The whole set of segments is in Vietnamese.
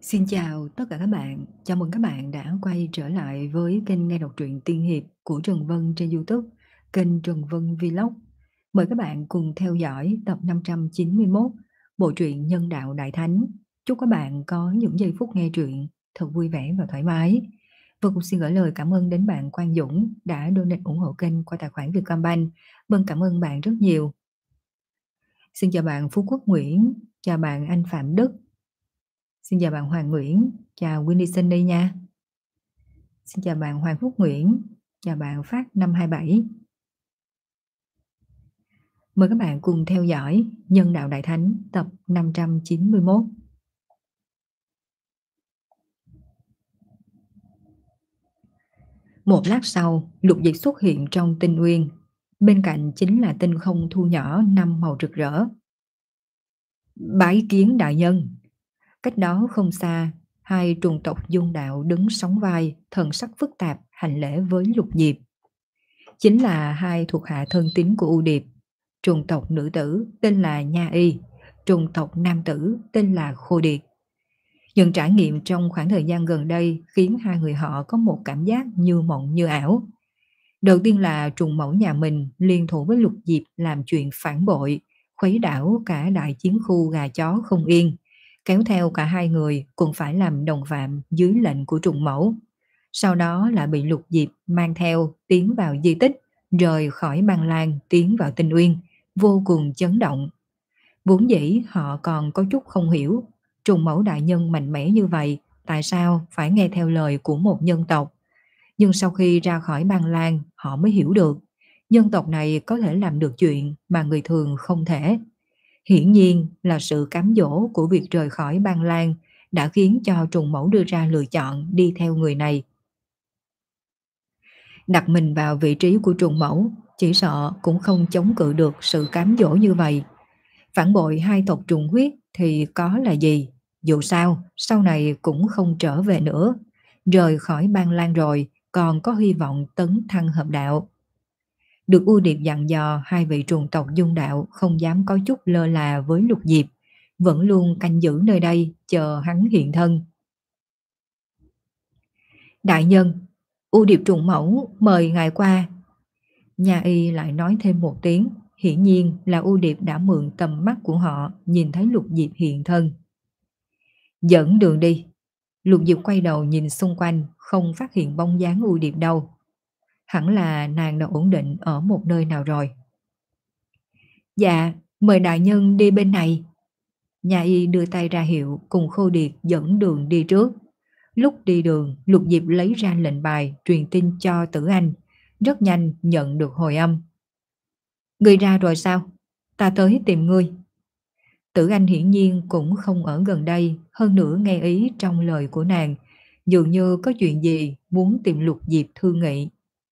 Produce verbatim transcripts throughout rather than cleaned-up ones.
Xin chào tất cả các bạn, chào mừng các bạn đã quay trở lại với kênh nghe đọc truyện tiên hiệp của Trần Vân trên YouTube, kênh Trần Vân Vlog. Mời các bạn cùng theo dõi tập năm trăm chín mươi mốt, bộ truyện Nhân đạo Đại Thánh. Chúc các bạn có những giây phút nghe truyện thật vui vẻ và thoải mái. Và cũng xin gửi lời cảm ơn đến bạn Quang Dũng đã donate ủng hộ kênh qua tài khoản Vietcombank. Vâng, cảm ơn bạn rất nhiều. Xin chào bạn Phú Quốc Nguyễn, chào bạn anh Phạm Đức. Xin chào bạn Hoàng Nguyễn, chào Winnie Sunny nha. Xin chào bạn Hoàng Phúc Nguyễn, chào bạn Phát năm hai bảy. Mời các bạn cùng theo dõi Nhân đạo Đại Thánh tập năm trăm chín mươi mốt. Một lát sau, Lục Diệp xuất hiện trong tinh uyên. Bên cạnh chính là tinh không thu nhỏ năm màu rực rỡ. Bái kiến đại nhân. Cách đó không xa, hai trùng tộc dung đạo đứng sóng vai, thần sắc phức tạp hành lễ với Lục Diệp. Chính là hai thuộc hạ thân tín của U Điệp. Trùng tộc nữ tử tên là Nha Y, trùng tộc nam tử tên là Khô Điệt. Những trải nghiệm trong khoảng thời gian gần đây khiến hai người họ có một cảm giác như mộng như ảo. Đầu tiên là trùng mẫu nhà mình liên thủ với Lục Diệp làm chuyện phản bội, khuấy đảo cả đại chiến khu gà chó không yên, kéo theo cả hai người cũng phải làm đồng phạm dưới lệnh của trùng mẫu. Sau đó là bị Lục Diệp mang theo tiến vào di tích, rời khỏi Băng Lan tiến vào Tinh Uyên, vô cùng chấn động. Vốn dĩ họ còn có chút không hiểu, trùng mẫu đại nhân mạnh mẽ như vậy, tại sao phải nghe theo lời của một nhân tộc. Nhưng sau khi ra khỏi Băng Lan, họ mới hiểu được, nhân tộc này có thể làm được chuyện mà người thường không thể. Hiển nhiên là sự cám dỗ của việc rời khỏi Băng Lan đã khiến cho trùng mẫu đưa ra lựa chọn đi theo người này. Đặt mình vào vị trí của trùng mẫu, chỉ sợ cũng không chống cự được sự cám dỗ như vậy. Phản bội hai tộc trùng huyết thì có là gì? Dù sao, sau này cũng không trở về nữa. Rời khỏi Băng Lan rồi, còn có hy vọng tấn thăng hợp đạo. Được U Điệp dặn dò, hai vị trùng tộc dung đạo không dám có chút lơ là với Lục Diệp, vẫn luôn canh giữ nơi đây, chờ hắn hiện thân. Đại nhân, U Điệp trùng mẫu mời ngài qua. Nha Y lại nói thêm một tiếng, hiển nhiên là U Điệp đã mượn tầm mắt của họ nhìn thấy Lục Diệp hiện thân. Dẫn đường đi. Lục Diệp quay đầu nhìn xung quanh, không phát hiện bóng dáng U Điệp đâu. Hẳn là nàng đã ổn định ở một nơi nào rồi. Dạ, mời đại nhân đi bên này. Nha Y đưa tay ra hiệu cùng Khô Điệp dẫn đường đi trước. Lúc đi đường, Lục Diệp lấy ra lệnh bài truyền tin cho Tử Anh, rất nhanh nhận được hồi âm. Ngươi ra rồi sao? Ta tới tìm ngươi. Tử Anh hiển nhiên cũng không ở gần đây, hơn nữa nghe ý trong lời của nàng, dường như có chuyện gì muốn tìm Lục Diệp thương nghị.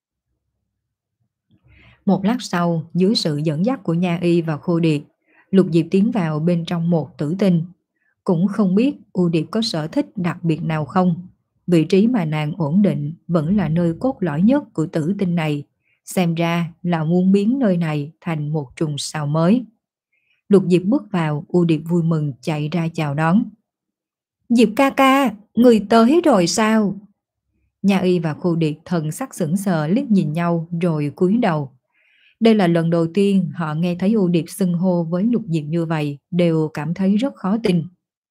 Một lát sau, dưới sự dẫn dắt của Nha Y và Khô Điệp, Lục Diệp tiến vào bên trong một tử tinh. Cũng không biết U Điệp có sở thích đặc biệt nào không. Vị trí mà nàng ổn định vẫn là nơi cốt lõi nhất của tử tinh này. Xem ra là muốn biến nơi này thành một trùng sao mới. Lục Diệp bước vào, U Điệp vui mừng chạy ra chào đón. Diệp ca ca, người tới rồi sao? Nha Y và Khô Điệp thần sắc sững sờ liếc nhìn nhau rồi cúi đầu. Đây là lần đầu tiên họ nghe thấy U Điệp xưng hô với Lục Diệp như vậy, đều cảm thấy rất khó tin.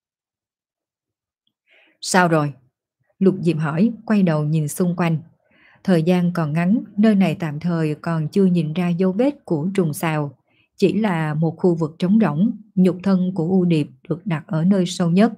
Sao rồi? Lục Diệp hỏi, quay đầu nhìn xung quanh. Thời gian còn ngắn, nơi này tạm thời còn chưa nhìn ra dấu vết của trùng sao. Chỉ là một khu vực trống rỗng, nhục thân của U Điệp được đặt ở nơi sâu nhất.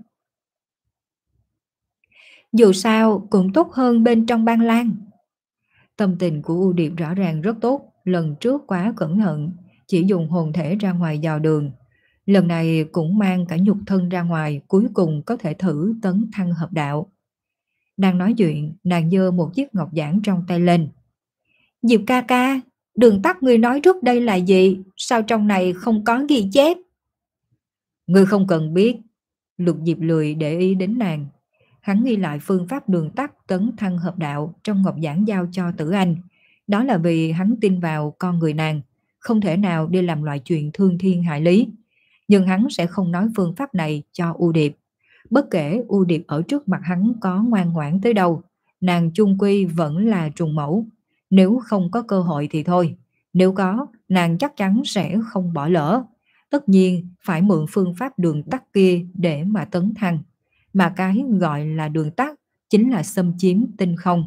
Dù sao cũng tốt hơn bên trong Băng Lan. Tâm tình của U Điệp rõ ràng rất tốt, lần trước quá cẩn thận, chỉ dùng hồn thể ra ngoài dò đường. Lần này cũng mang cả nhục thân ra ngoài, cuối cùng có thể thử tấn thăng hợp đạo. Đang nói chuyện, nàng giơ một chiếc ngọc giản trong tay lên. Diệp ca ca, đường tắt người nói trước đây là gì? Sao trong này không có ghi chép? Ngươi không cần biết. Lục Diệp lười để ý đến nàng. Hắn ghi lại phương pháp đường tắt tấn thăng hợp đạo trong ngọc giản giao cho Tử Anh. Đó là vì hắn tin vào con người nàng, không thể nào đi làm loại chuyện thương thiên hại lý. Nhưng hắn sẽ không nói phương pháp này cho U Điệp. Bất kể ưu điệp ở trước mặt hắn có ngoan ngoãn tới đâu, nàng chung quy vẫn là trùng mẫu. Nếu không có cơ hội thì thôi, nếu có, nàng chắc chắn sẽ không bỏ lỡ. Tất nhiên phải mượn phương pháp đường tắt kia để mà tấn thăng. Mà cái gọi là đường tắt chính là xâm chiếm tinh không.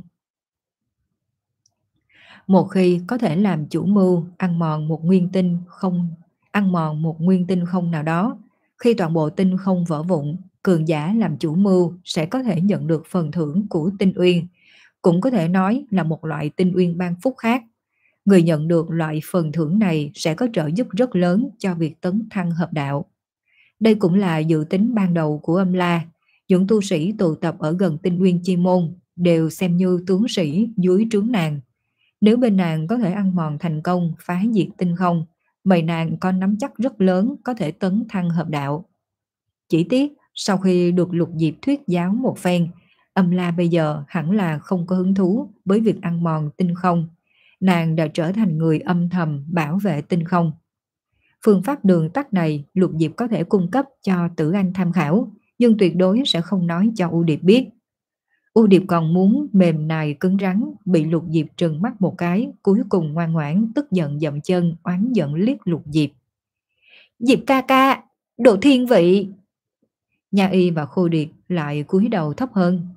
Một khi có thể làm chủ mưu ăn mòn một nguyên tinh không ăn mòn một nguyên tinh không nào đó, khi toàn bộ tinh không vỡ vụn, cường giả làm chủ mưu sẽ có thể nhận được phần thưởng của tinh uyên, cũng có thể nói là một loại tinh uyên ban phúc khác. Người nhận được loại phần thưởng này sẽ có trợ giúp rất lớn cho việc tấn thăng hợp đạo. Đây cũng là dự tính ban đầu của Âm La. Những tu sĩ tụ tập ở gần tinh uyên chi môn đều xem như tướng sĩ dưới trướng nàng. Nếu bên nàng có thể ăn mòn thành công phá diệt tinh không, vậy nàng có nắm chắc rất lớn có thể tấn thăng hợp đạo. Chỉ tiếc sau khi được Lục Diệp thuyết giáo một phen, Âm La bây giờ hẳn là không có hứng thú với việc ăn mòn tinh không. Nàng đã trở thành người âm thầm bảo vệ tinh không. Phương pháp đường tắt này Lục Diệp có thể cung cấp cho Tử Anh tham khảo, nhưng tuyệt đối sẽ không nói cho U Điệp biết. U Điệp còn muốn mềm nài cứng rắn, bị Lục Diệp trừng mắt một cái, cuối cùng ngoan ngoãn, tức giận dậm chân, oán giận liếc Lục Diệp. Diệp ca ca, độ thiên vị! Nha Y và Khô Điệp lại cúi đầu thấp hơn.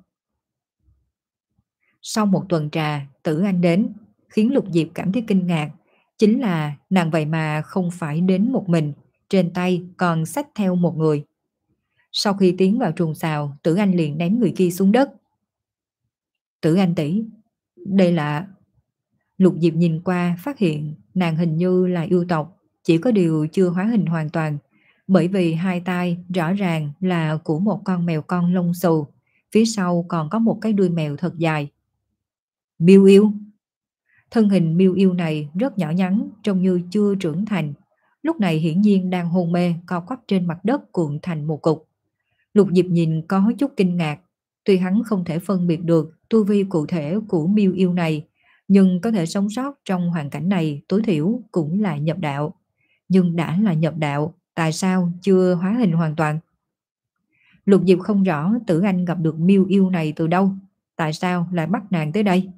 Sau một tuần trà, Tử Anh đến, khiến Lục Diệp cảm thấy kinh ngạc. Chính là nàng vậy mà không phải đến một mình, trên tay còn xách theo một người. Sau khi tiến vào trùng xào, Tử Anh liền ném người kia xuống đất. Tử Anh tỷ, đây là... Lục Diệp nhìn qua phát hiện nàng hình như là yêu tộc, chỉ có điều chưa hóa hình hoàn toàn, bởi vì hai tay rõ ràng là của một con mèo con lông xù, phía sau còn có một cái đuôi mèo thật dài. Miêu yêu. Thân hình miêu yêu này rất nhỏ nhắn, trông như chưa trưởng thành, lúc này hiển nhiên đang hôn mê co quắp trên mặt đất cuộn thành một cục. Lục Diệp nhìn có chút kinh ngạc, tuy hắn không thể phân biệt được tu vi cụ thể của miêu yêu này, nhưng có thể sống sót trong hoàn cảnh này tối thiểu cũng là nhập đạo. Nhưng đã là nhập đạo, tại sao chưa hóa hình hoàn toàn? Lục Diệp không rõ Tử Anh gặp được miêu yêu này từ đâu, tại sao lại bắt nàng tới đây?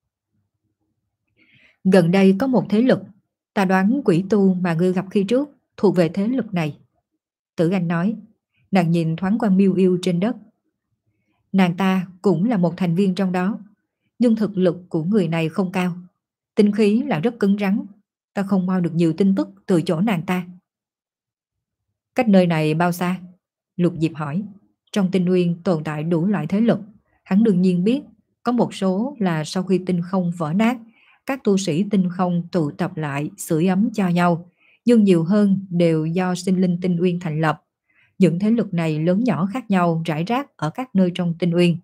Gần đây có một thế lực, ta đoán quỷ tu mà ngươi gặp khi trước thuộc về thế lực này. Tử Anh nói, nàng nhìn thoáng qua miêu yêu trên đất. Nàng ta cũng là một thành viên trong đó, nhưng thực lực của người này không cao. Tinh khí là rất cứng rắn, ta không mau được nhiều tin tức từ chỗ nàng ta. Cách nơi này bao xa? Lục Diệp hỏi. Trong tinh nguyên tồn tại đủ loại thế lực, hắn đương nhiên biết, có một số là sau khi tinh không vỡ nát, các tu sĩ tinh không tụ tập lại sưởi ấm cho nhau, nhưng nhiều hơn đều do sinh linh tinh uyên thành lập. Những thế lực này lớn nhỏ khác nhau rải rác ở các nơi trong tinh uyên.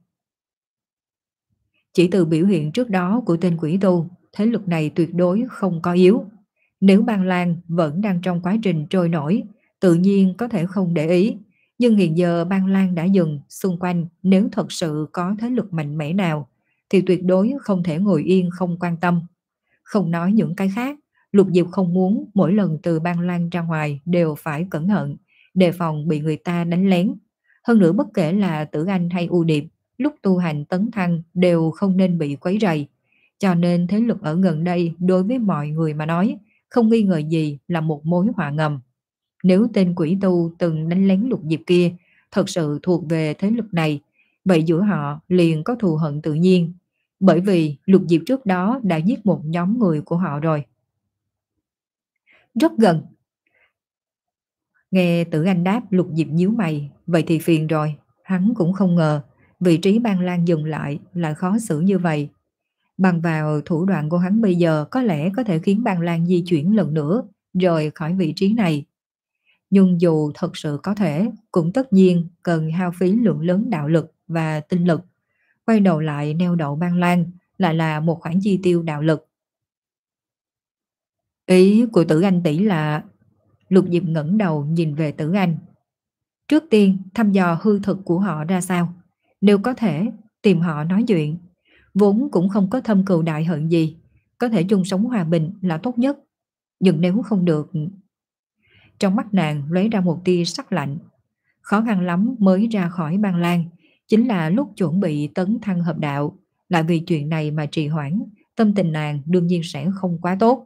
Chỉ từ biểu hiện trước đó của tên quỷ tu, thế lực này tuyệt đối không có yếu. Nếu Ban Lan vẫn đang trong quá trình trôi nổi, tự nhiên có thể không để ý. Nhưng hiện giờ Ban Lan đã dừng, xung quanh nếu thật sự có thế lực mạnh mẽ nào, thì tuyệt đối không thể ngồi yên không quan tâm. Không nói những cái khác, Lục Diệp không muốn mỗi lần từ Ban Lan ra ngoài đều phải cẩn thận, đề phòng bị người ta đánh lén. Hơn nữa bất kể là Tử Anh hay U Điệp, lúc tu hành tấn thăng đều không nên bị quấy rầy. Cho nên thế lực ở gần đây đối với mọi người mà nói, không nghi ngờ gì là một mối họa ngầm. Nếu tên quỷ tu từng đánh lén Lục Diệp kia thật sự thuộc về thế lực này, vậy giữa họ liền có thù hận tự nhiên. Bởi vì Lục Diệp trước đó đã giết một nhóm người của họ rồi. Rất gần. Nghe Tử Anh đáp, Lục Diệp nhíu mày, vậy thì phiền rồi. Hắn cũng không ngờ vị trí Ban Lan dừng lại lại khó xử như vậy. Bằng vào thủ đoạn của hắn bây giờ có lẽ có thể khiến Ban Lan di chuyển lần nữa rời khỏi vị trí này. Nhưng dù thật sự có thể, cũng tất nhiên cần hao phí lượng lớn đạo lực và tinh lực. Quay đầu lại neo đậu Ban Lan lại là một khoản chi tiêu đạo lực. Ý của Tử Anh tỷ là... Lục Diệp ngẩng đầu nhìn về Tử Anh. Trước tiên thăm dò hư thực của họ ra sao. Nếu có thể, tìm họ nói chuyện. Vốn cũng không có thâm cừu đại hận gì, có thể chung sống hòa bình là tốt nhất. Nhưng nếu không được... Trong mắt nàng lóe ra một tia sắc lạnh. khó khăn lắm mới ra khỏi Ban Lan, chính là lúc chuẩn bị tấn thăng hợp đạo, lại vì chuyện này mà trì hoãn, tâm tình nàng đương nhiên sẽ không quá tốt.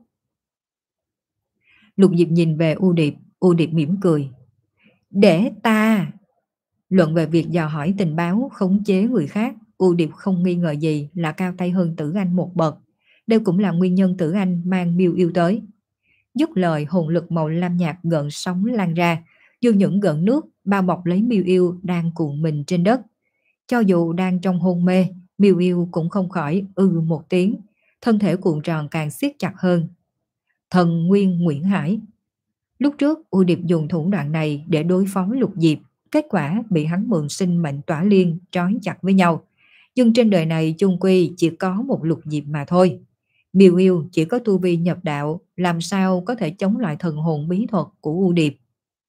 Lục Diệp nhìn về U Điệp, U Điệp mỉm cười. Để ta... Luận về việc dò hỏi tình báo, khống chế người khác, U Điệp không nghi ngờ gì là cao tay hơn Tử Anh một bậc. Đây cũng là nguyên nhân Tử Anh mang Miêu Yêu tới. Dứt lời, hồn lực màu lam nhạt gợn sóng lan ra, như những gợn nước bao bọc lấy Miêu Yêu đang cuộn mình trên đất. Cho dù đang trong hôn mê, Miêu Yêu cũng không khỏi ư một tiếng, thân thể cuộn tròn càng siết chặt hơn. Thần Nguyên Nguyễn Hải. Lúc trước U Điệp dùng thủ đoạn này để đối phó Lục Diệp, kết quả bị hắn mượn sinh mệnh tỏa liên trói chặt với nhau. Nhưng trên đời này chung quy chỉ có một Lục Diệp mà thôi. Miêu Yêu chỉ có tu vi nhập đạo, làm sao có thể chống lại thần hồn bí thuật của U Điệp.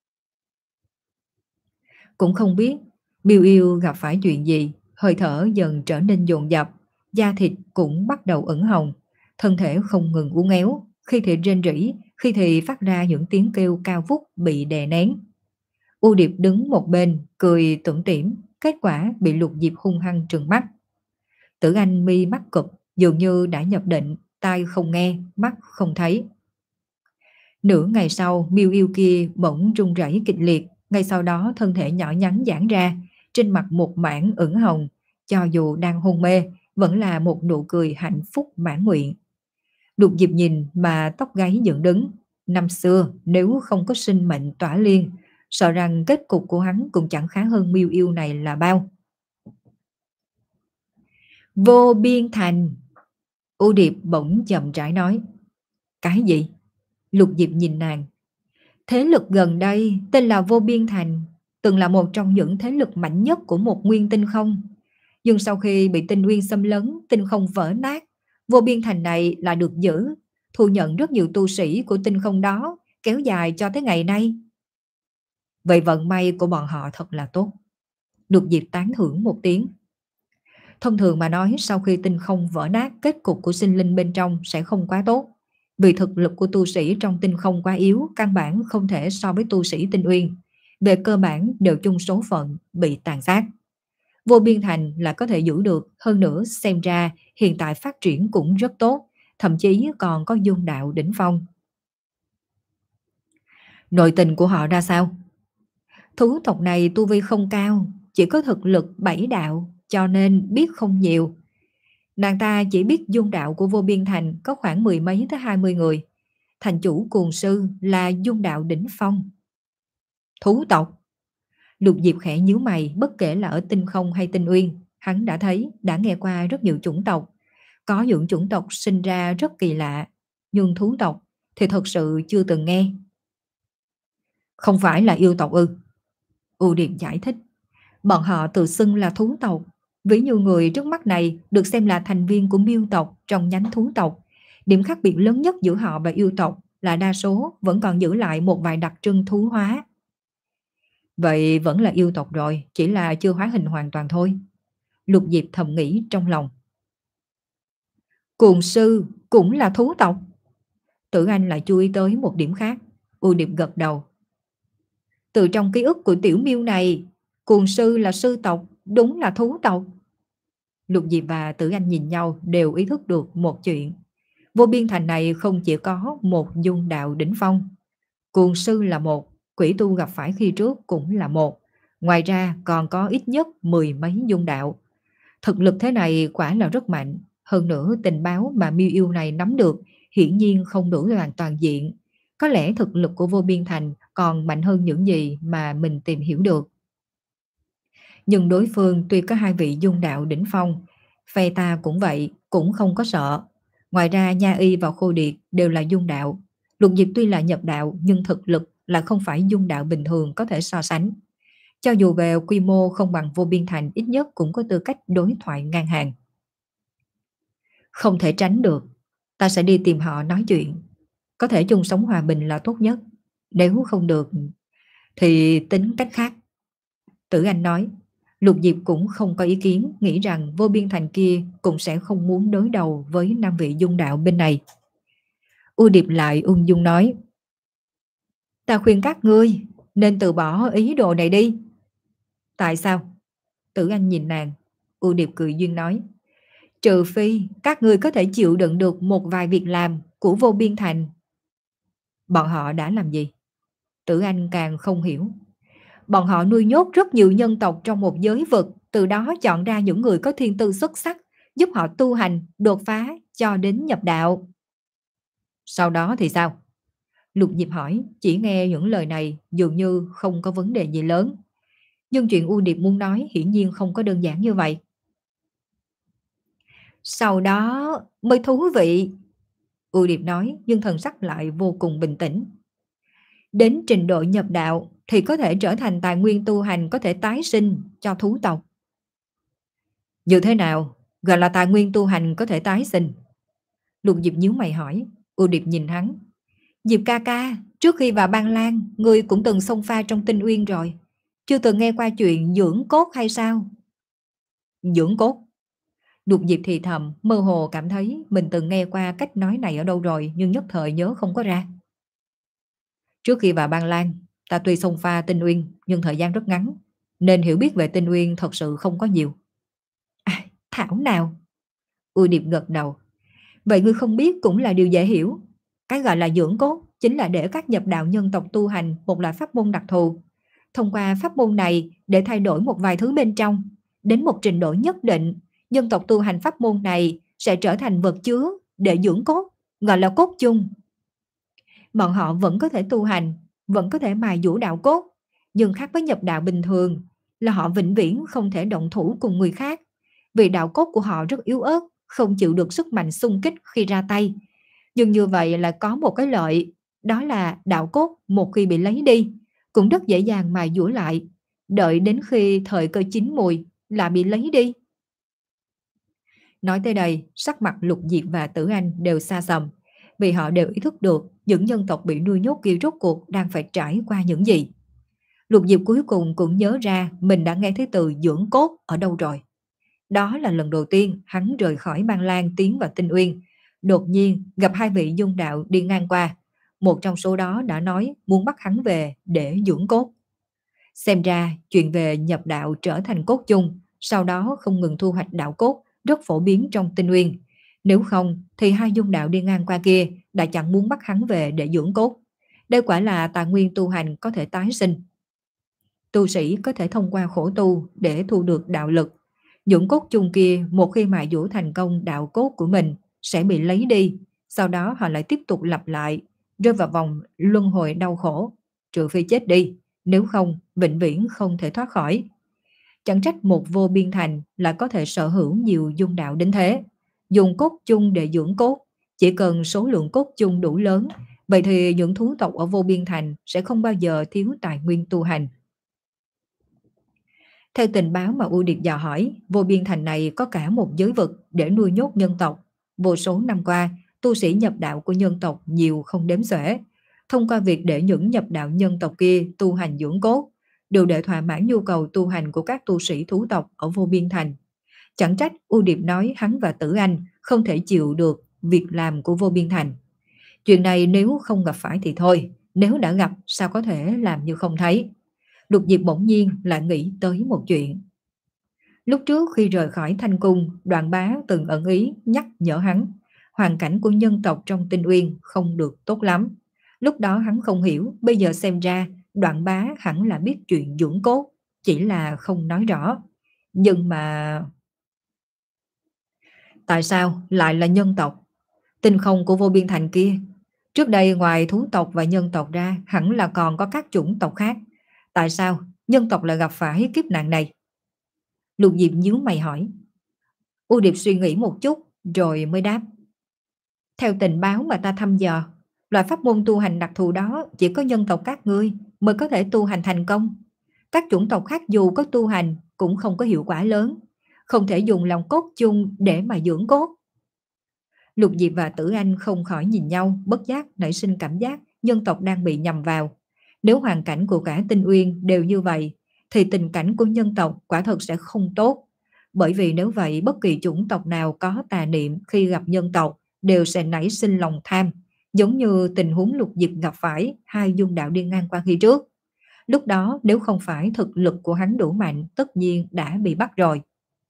Cũng không biết Miêu Yêu gặp phải chuyện gì, hơi thở dần trở nên dồn dập, da thịt cũng bắt đầu ửng hồng, thân thể không ngừng uốn éo, khi thì rên rỉ, khi thì phát ra những tiếng kêu cao vút bị đè nén. U Điệp đứng một bên, cười tủm tỉm, kết quả bị Lục Diệp hung hăng trừng mắt. Tử Anh mi mắt cụp, dường như đã nhập định, tai không nghe, mắt không thấy. Nửa ngày sau, Miêu Yêu kia bỗng run rẩy kịch liệt, ngay sau đó thân thể nhỏ nhắn giãn ra, trên mặt một mảng ửng hồng, cho dù đang hôn mê, vẫn là một nụ cười hạnh phúc mãn nguyện. Lục Diệp nhìn mà tóc gáy dựng đứng, năm xưa nếu không có sinh mệnh tỏa liên, sợ rằng kết cục của hắn cũng chẳng khá hơn Miêu Yêu này là bao. Vô Biên Thành. U Điệp bỗng chậm rãi nói. Cái gì? Lục Diệp nhìn nàng. Thế lực gần đây tên là Vô Biên Thành, từng là một trong những thế lực mạnh nhất của một nguyên tinh không. Nhưng sau khi bị tinh nguyên xâm lấn, tinh không vỡ nát, Vô Biên Thành này là được giữ, thu nhận rất nhiều tu sĩ của tinh không đó, kéo dài cho tới ngày nay. Vậy vận may của bọn họ thật là tốt. Lục Diệp tán thưởng một tiếng. Thông thường mà nói, sau khi tinh không vỡ nát, kết cục của sinh linh bên trong sẽ không quá tốt. Vì thực lực của tu sĩ trong tinh không quá yếu, căn bản không thể so với tu sĩ tinh uyên. Về cơ bản đều chung số phận, bị tàn sát. Vô Biên Thành là có thể giữ được, hơn nữa xem ra hiện tại phát triển cũng rất tốt, thậm chí còn có dung đạo đỉnh phong. Nội tình của họ ra sao? Thú tộc này tu vi không cao, chỉ có thực lực bảy đạo, cho nên biết không nhiều. Nàng ta chỉ biết dung đạo của Vô Biên Thành có khoảng mười mấy tới hai mươi người. Thành chủ cuồng sư là dung đạo đỉnh phong. Thú tộc? Lục Diệp khẽ nhíu mày, bất kể là ở tinh không hay tinh uyên, hắn đã thấy, đã nghe qua rất nhiều chủng tộc. Có những chủng tộc sinh ra rất kỳ lạ, nhưng thú tộc thì thật sự chưa từng nghe. Không phải là yêu tộc ư? U Điệp giải thích. Bọn họ tự xưng là thú tộc. Ví như người trước mắt này được xem là thành viên của miêu tộc trong nhánh thú tộc. Điểm khác biệt lớn nhất giữa họ và yêu tộc là đa số vẫn còn giữ lại một vài đặc trưng thú hóa. Vậy vẫn là yêu tộc rồi, chỉ là chưa hóa hình hoàn toàn thôi. Lục Diệp thầm nghĩ trong lòng. Cuồng sư cũng là thú tộc. Tử Anh lại chú ý tới một điểm khác. U Điệp gật đầu. Từ trong ký ức của tiểu miêu này, cuồng sư là sư tộc, đúng là thú tộc. Lục Diệp và Tử Anh nhìn nhau đều ý thức được một chuyện. Vô Biên Thành này không chỉ có một dung đạo đỉnh phong. Cuồng sư là một, quỷ tu gặp phải khi trước cũng là một. Ngoài ra còn có ít nhất mười mấy dung đạo. Thực lực thế này quả là rất mạnh. Hơn nữa tình báo mà miêu yêu này nắm được hiển nhiên không đủ hoàn toàn diện. Có lẽ thực lực của Vô Biên Thành còn mạnh hơn những gì mà mình tìm hiểu được. Nhưng đối phương tuy có hai vị dung đạo đỉnh phong, phe ta cũng vậy, cũng không có sợ. Ngoài ra Nha Y và Khô Điệt đều là dung đạo. Lục Diệp tuy là nhập đạo nhưng thực lực là không phải dung đạo bình thường có thể so sánh. Cho dù về quy mô không bằng Vô Biên Thành, ít nhất cũng có tư cách đối thoại ngang hàng. Không thể tránh được, ta sẽ đi tìm họ nói chuyện. Có thể chung sống hòa bình là tốt nhất. Nếu không được thì tính cách khác. Tử Anh nói. Lục Diệp cũng không có ý kiến, nghĩ rằng Vô Biên Thành kia cũng sẽ không muốn đối đầu với năm vị dung đạo bên này. U Điệp lại ung dung nói. Ta khuyên các ngươi nên từ bỏ ý đồ này đi. Tại sao? Tử Anh nhìn nàng. U Điệp cười duyên nói. Trừ phi các ngươi có thể chịu đựng được một vài việc làm của vô biên thành. Bọn họ đã làm gì? Tử Anh càng không hiểu. Bọn họ nuôi nhốt rất nhiều nhân tộc trong một giới vực, từ đó chọn ra những người có thiên tư xuất sắc, giúp họ tu hành, đột phá cho đến nhập đạo. Sau đó thì sao? Lục Diệp hỏi, chỉ nghe những lời này dường như không có vấn đề gì lớn. Nhưng chuyện U Điệp muốn nói hiển nhiên không có đơn giản như vậy. Sau đó mới thú vị. U Điệp nói nhưng thần sắc lại vô cùng bình tĩnh. Đến trình độ nhập đạo thì có thể trở thành tài nguyên tu hành có thể tái sinh cho thú tộc. Như thế nào gọi là tài nguyên tu hành có thể tái sinh? Lục Diệp nhíu mày hỏi. U Điệp nhìn hắn. Diệp ca ca, trước khi vào Ban Lan, ngươi cũng từng xông pha trong Tinh Uyên rồi. Chưa từng nghe qua chuyện dưỡng cốt hay sao? Dưỡng cốt? Lục Diệp thì thầm, mơ hồ cảm thấy mình từng nghe qua cách nói này ở đâu rồi, nhưng nhất thời nhớ không có ra. Trước khi vào Ban Lan, ta tuy xông pha Tinh Uyên, nhưng thời gian rất ngắn, nên hiểu biết về Tinh Uyên thật sự không có nhiều. À, thảo nào? U Điệp gật đầu. Vậy ngươi không biết cũng là điều dễ hiểu. Cái gọi là dưỡng cốt chính là để các nhập đạo nhân tộc tu hành một loại pháp môn đặc thù. Thông qua pháp môn này để thay đổi một vài thứ bên trong, đến một trình độ nhất định, nhân tộc tu hành pháp môn này sẽ trở thành vật chứa để dưỡng cốt, gọi là cốt chung. Bọn họ vẫn có thể tu hành, vẫn có thể mài dũa đạo cốt, nhưng khác với nhập đạo bình thường là họ vĩnh viễn không thể động thủ cùng người khác, vì đạo cốt của họ rất yếu ớt, không chịu được sức mạnh xung kích khi ra tay. Nhưng như vậy là có một cái lợi, đó là đạo cốt một khi bị lấy đi, cũng rất dễ dàng mài dũa lại, đợi đến khi thời cơ chín mùi là bị lấy đi. Nói tới đây, sắc mặt Lục Diệp và Tử Anh đều xa sầm, vì họ đều ý thức được những nhân tộc bị nuôi nhốt kia rốt cuộc đang phải trải qua những gì. Lục Diệp cuối cùng cũng nhớ ra mình đã nghe thấy từ dưỡng cốt ở đâu rồi. Đó là lần đầu tiên hắn rời khỏi Ban Lan tiến vào Tinh Uyên. Đột nhiên gặp hai vị dung đạo đi ngang qua. Một trong số đó đã nói muốn bắt hắn về để dưỡng cốt. Xem ra chuyện về nhập đạo trở thành cốt chung, sau đó không ngừng thu hoạch đạo cốt, rất phổ biến trong Tinh Uyên. Nếu không thì hai dung đạo đi ngang qua kia đã chẳng muốn bắt hắn về để dưỡng cốt. Đây quả là tài nguyên tu hành có thể tái sinh. Tu sĩ có thể thông qua khổ tu để thu được đạo lực. Dưỡng cốt chung kia một khi mài dũa thành công đạo cốt của mình sẽ bị lấy đi, sau đó họ lại tiếp tục lặp lại, rơi vào vòng luân hồi đau khổ, trừ phi chết đi, nếu không vĩnh viễn không thể thoát khỏi. Chẳng trách một vô biên thành là có thể sở hữu nhiều dung đạo đến thế. Dùng cốt chung để dưỡng cốt, chỉ cần số lượng cốt chung đủ lớn, vậy thì những thú tộc ở vô biên thành sẽ không bao giờ thiếu tài nguyên tu hành. Theo tình báo mà U Điệp dò hỏi, vô biên thành này có cả một giới vực để nuôi nhốt nhân tộc. Vô số năm qua, tu sĩ nhập đạo của nhân tộc nhiều không đếm xuể. Thông qua việc để những nhập đạo nhân tộc kia tu hành dưỡng cốt, đều để thỏa mãn nhu cầu tu hành của các tu sĩ thú tộc ở vô biên thành. Chẳng trách U Điệp nói hắn và Tử Anh không thể chịu được việc làm của vô biên thành. Chuyện này nếu không gặp phải thì thôi, nếu đã gặp sao có thể làm như không thấy. Lục Diệp bỗng nhiên lại nghĩ tới một chuyện. Lúc trước khi rời khỏi Thanh Cung, Đoạn Bá từng ẩn ý nhắc nhở hắn, hoàn cảnh của nhân tộc trong Tinh Uyên không được tốt lắm. Lúc đó hắn không hiểu, bây giờ xem ra Đoạn Bá hẳn là biết chuyện dưỡng cốt, chỉ là không nói rõ. Nhưng mà... Tại sao lại là nhân tộc? Tinh không của vô biên thành kia, trước đây ngoài thú tộc và nhân tộc ra hẳn là còn có các chủng tộc khác. Tại sao nhân tộc lại gặp phải kiếp nạn này? Lục Diệp nhíu mày hỏi. U Điệp suy nghĩ một chút rồi mới đáp. Theo tình báo mà ta thăm dò, loại pháp môn tu hành đặc thù đó chỉ có nhân tộc các ngươi mới có thể tu hành thành công. Các chủng tộc khác dù có tu hành cũng không có hiệu quả lớn, không thể dùng lòng cốt chung để mà dưỡng cốt. Lục Diệp và Tử Anh không khỏi nhìn nhau, bất giác nảy sinh cảm giác nhân tộc đang bị nhầm vào. Nếu hoàn cảnh của cả Tinh Uyên đều như vậy, thì tình cảnh của nhân tộc quả thật sẽ không tốt. Bởi vì nếu vậy, bất kỳ chủng tộc nào có tà niệm khi gặp nhân tộc đều sẽ nảy sinh lòng tham, giống như tình huống Lục Diệp gặp phải hai dung đạo đi ngang qua khi trước. Lúc đó nếu không phải thực lực của hắn đủ mạnh, tất nhiên đã bị bắt rồi.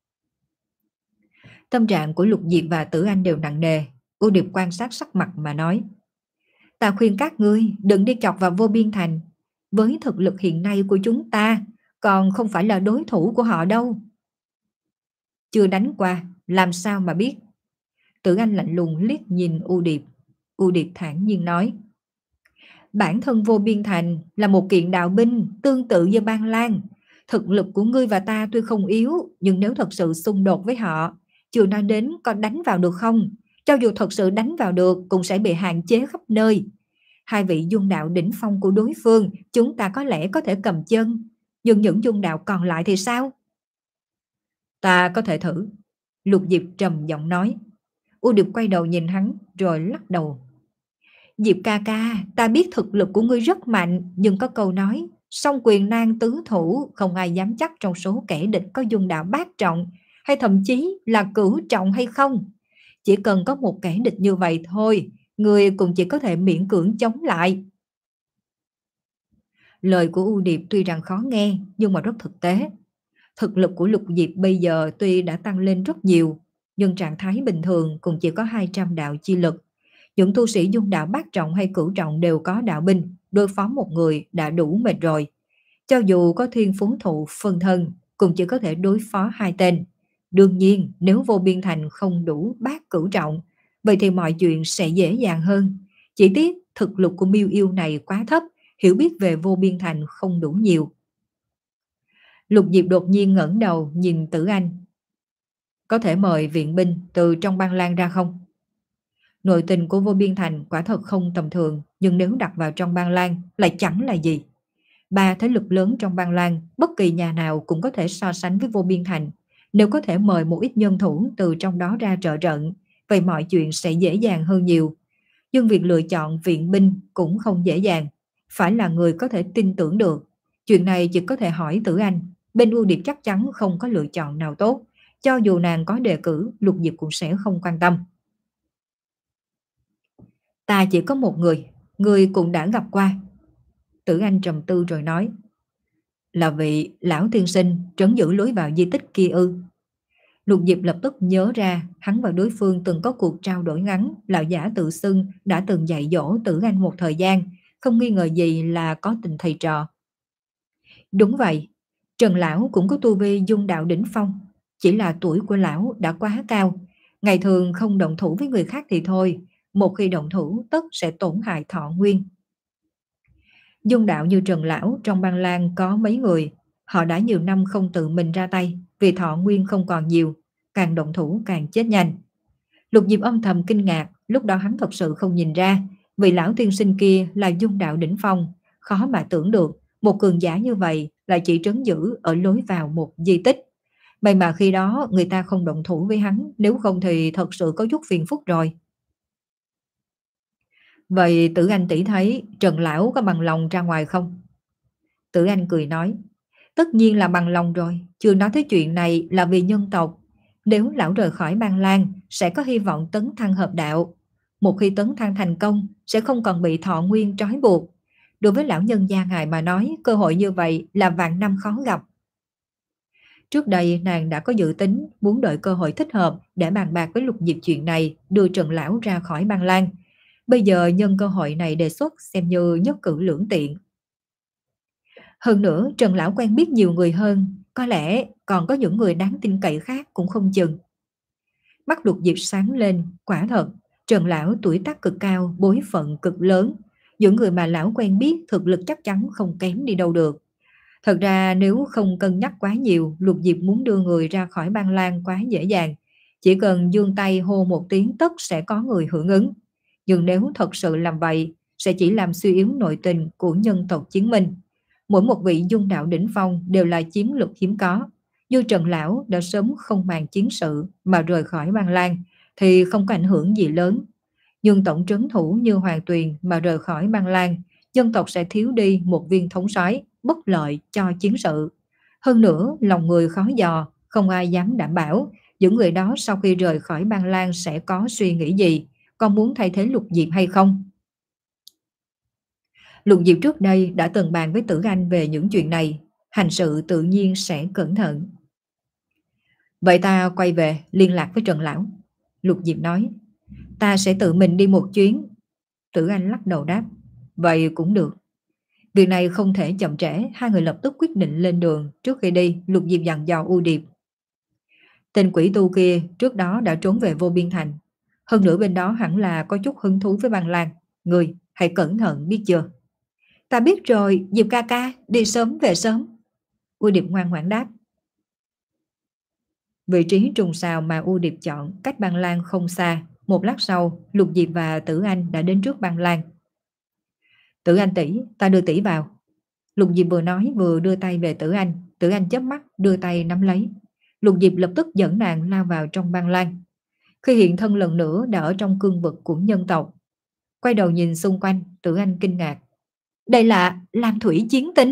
Tâm trạng của Lục Diệp và Tử Anh đều nặng nề. U Điệp quan sát sắc mặt mà nói: Ta khuyên các ngươi đừng đi chọc vào Vô Biên Thành. Với thực lực hiện nay của chúng ta, còn không phải là đối thủ của họ đâu. Chưa đánh qua, làm sao mà biết? Tử Anh lạnh lùng liếc nhìn U Điệp. U Điệp thản nhiên nói: Bản thân Vô Biên Thành là một kiện đạo binh tương tự như Ban Lan. Thực lực của ngươi và ta tuy không yếu, nhưng nếu thật sự xung đột với họ, chưa nói đến có đánh vào được không, cho dù thật sự đánh vào được cũng sẽ bị hạn chế khắp nơi. Hai vị dung đạo đỉnh phong của đối phương chúng ta có lẽ có thể cầm chân, nhưng những dung đạo còn lại thì sao? Ta có thể thử. Lục Diệp trầm giọng nói. U Điệp quay đầu nhìn hắn rồi lắc đầu. Diệp ca ca, ta biết thực lực của ngươi rất mạnh, nhưng có câu nói song quyền nan tứ thủ, không ai dám chắc trong số kẻ địch có dung đạo bát trọng hay thậm chí là cửu trọng hay không. Chỉ cần có một kẻ địch như vậy thôi, ngươi cũng chỉ có thể miễn cưỡng chống lại. Lời của U Điệp tuy rằng khó nghe nhưng mà rất thực tế. Thực lực của Lục Diệp bây giờ tuy đã tăng lên rất nhiều, nhưng trạng thái bình thường cũng chỉ có hai trăm đạo chi lực. Những tu sĩ dung đạo bát trọng hay cửu trọng đều có đạo binh, đối phó một người đã đủ mệt rồi. Cho dù có thiên phú thụ phân thân, cũng chỉ có thể đối phó hai tên. Đương nhiên, nếu Vô Biên Thành không đủ bát cửu trọng, vậy thì mọi chuyện sẽ dễ dàng hơn. Chỉ tiếc thực lực của Miêu Yêu này quá thấp, hiểu biết về Vô Biên Thành không đủ nhiều. Lục Diệp đột nhiên ngẩng đầu nhìn Tử Anh. Có thể mời viện binh từ trong Băng Lan ra không? Nội tình của Vô Biên Thành quả thật không tầm thường, nhưng nếu đặt vào trong Băng Lan lại chẳng là gì. Ba thế lực lớn trong Băng Lan, bất kỳ nhà nào cũng có thể so sánh với Vô Biên Thành. Nếu có thể mời một ít nhân thủ từ trong đó ra trợ trận, vậy mọi chuyện sẽ dễ dàng hơn nhiều. Nhưng việc lựa chọn viện binh cũng không dễ dàng, phải là người có thể tin tưởng được. Chuyện này chỉ có thể hỏi Tử Anh. Bên U Điệp chắc chắn không có lựa chọn nào tốt. Cho dù nàng có đề cử, Lục Diệp cũng sẽ không quan tâm. Ta chỉ có một người, người cũng đã gặp qua. Tử Anh trầm tư rồi nói. Là vị lão tiên sinh trấn giữ lối vào di tích kia ư? Lục Diệp lập tức nhớ ra hắn và đối phương từng có cuộc trao đổi ngắn. Lão giả tự xưng đã từng dạy dỗ Tử Anh một thời gian, không nghi ngờ gì là có tình thầy trò. Đúng vậy, Trần lão cũng có tu vi dung đạo đỉnh phong, chỉ là tuổi của lão đã quá cao. Ngày thường không động thủ với người khác thì thôi, một khi động thủ tất sẽ tổn hại thọ nguyên. Dung đạo như Trần lão trong Băng Lan có mấy người, họ đã nhiều năm không tự mình ra tay, vì thọ nguyên không còn nhiều, càng động thủ càng chết nhanh. Lục Diệp âm thầm kinh ngạc, lúc đó hắn thật sự không nhìn ra, vị lão tiên sinh kia là dung đạo đỉnh phong, khó mà tưởng được, một cường giả như vậy lại chỉ trấn giữ ở lối vào một di tích. May mà khi đó người ta không động thủ với hắn, nếu không thì thật sự có chút phiền phức rồi. Vậy Tử Anh tỷ thấy Trần lão có bằng lòng ra ngoài không? Tử Anh cười nói, tất nhiên là bằng lòng rồi, chưa nói tới chuyện này là vì nhân tộc. Nếu lão rời khỏi Băng Lan sẽ có hy vọng tấn thăng hợp đạo. Một khi tấn thăng thành công sẽ không còn bị thọ nguyên trói buộc. Đối với lão nhân gia ngài mà nói, cơ hội như vậy là vạn năm khó gặp. Trước đây nàng đã có dự tính muốn đợi cơ hội thích hợp để bàn bạc với Lục Diệp chuyện này, đưa Trần lão ra khỏi Băng Lan. Bây giờ nhân cơ hội này đề xuất xem như nhất cử lưỡng tiện. Hơn nữa Trần lão quen biết nhiều người hơn, có lẽ còn có những người đáng tin cậy khác cũng không chừng. Mắt Lục Diệp sáng lên, quả thật, Trần lão tuổi tác cực cao, bối phận cực lớn. Những người mà lão quen biết thực lực chắc chắn không kém đi đâu được. Thật ra nếu không cân nhắc quá nhiều, Lục Diệp muốn đưa người ra khỏi Băng Lan quá dễ dàng. Chỉ cần giương tay hô một tiếng tất sẽ có người hưởng ứng. Nhưng nếu thật sự làm vậy, sẽ chỉ làm suy yếu nội tình của nhân tộc Chiến Minh. Mỗi một vị dung đạo đỉnh phong đều là chiến lược hiếm có. Như Trần lão đã sớm không màng chiến sự mà rời khỏi Băng Lan thì không có ảnh hưởng gì lớn. Nhưng tổng trấn thủ như Hoàng Tuyền mà rời khỏi Băng Lan, dân tộc sẽ thiếu đi một viên thống soái, bất lợi cho chiến sự. Hơn nữa, lòng người khó dò, không ai dám đảm bảo những người đó sau khi rời khỏi Băng Lan sẽ có suy nghĩ gì, còn muốn thay thế Lục Diệp hay không. Lục Diệp trước đây đã từng bàn với Tử Anh về những chuyện này, hành sự tự nhiên sẽ cẩn thận. Vậy ta quay về liên lạc với Trần Lão. Lục Diệp nói, ta sẽ tự mình đi một chuyến. Tử Anh lắc đầu đáp, vậy cũng được. Việc này không thể chậm trễ, hai người lập tức quyết định lên đường. Trước khi đi, Lục Diệp dặn dò U Điệp. Tên quỷ tu kia trước đó đã trốn về Vô Biên Thành. Hơn nữa bên đó hẳn là có chút hứng thú với băng lan. Người, hãy cẩn thận biết chưa? Ta biết rồi, Diệp ca ca, đi sớm về sớm. U Điệp ngoan ngoãn đáp. Vị trí trùng sào mà U Điệp chọn cách băng lan không xa. Một lát sau, Lục Diệp và Tử Anh đã đến trước băng lan. Tử Anh tỷ, ta đưa tỷ vào. Lục Diệp vừa nói vừa đưa tay về Tử Anh. Tử Anh chớp mắt đưa tay nắm lấy. Lục Diệp lập tức dẫn nàng lao vào trong băng lan. Khi hiện thân lần nữa đã ở trong cương vực của nhân tộc. Quay đầu nhìn xung quanh, Tử Anh kinh ngạc. Đây là Lam Thủy Chiến Tinh.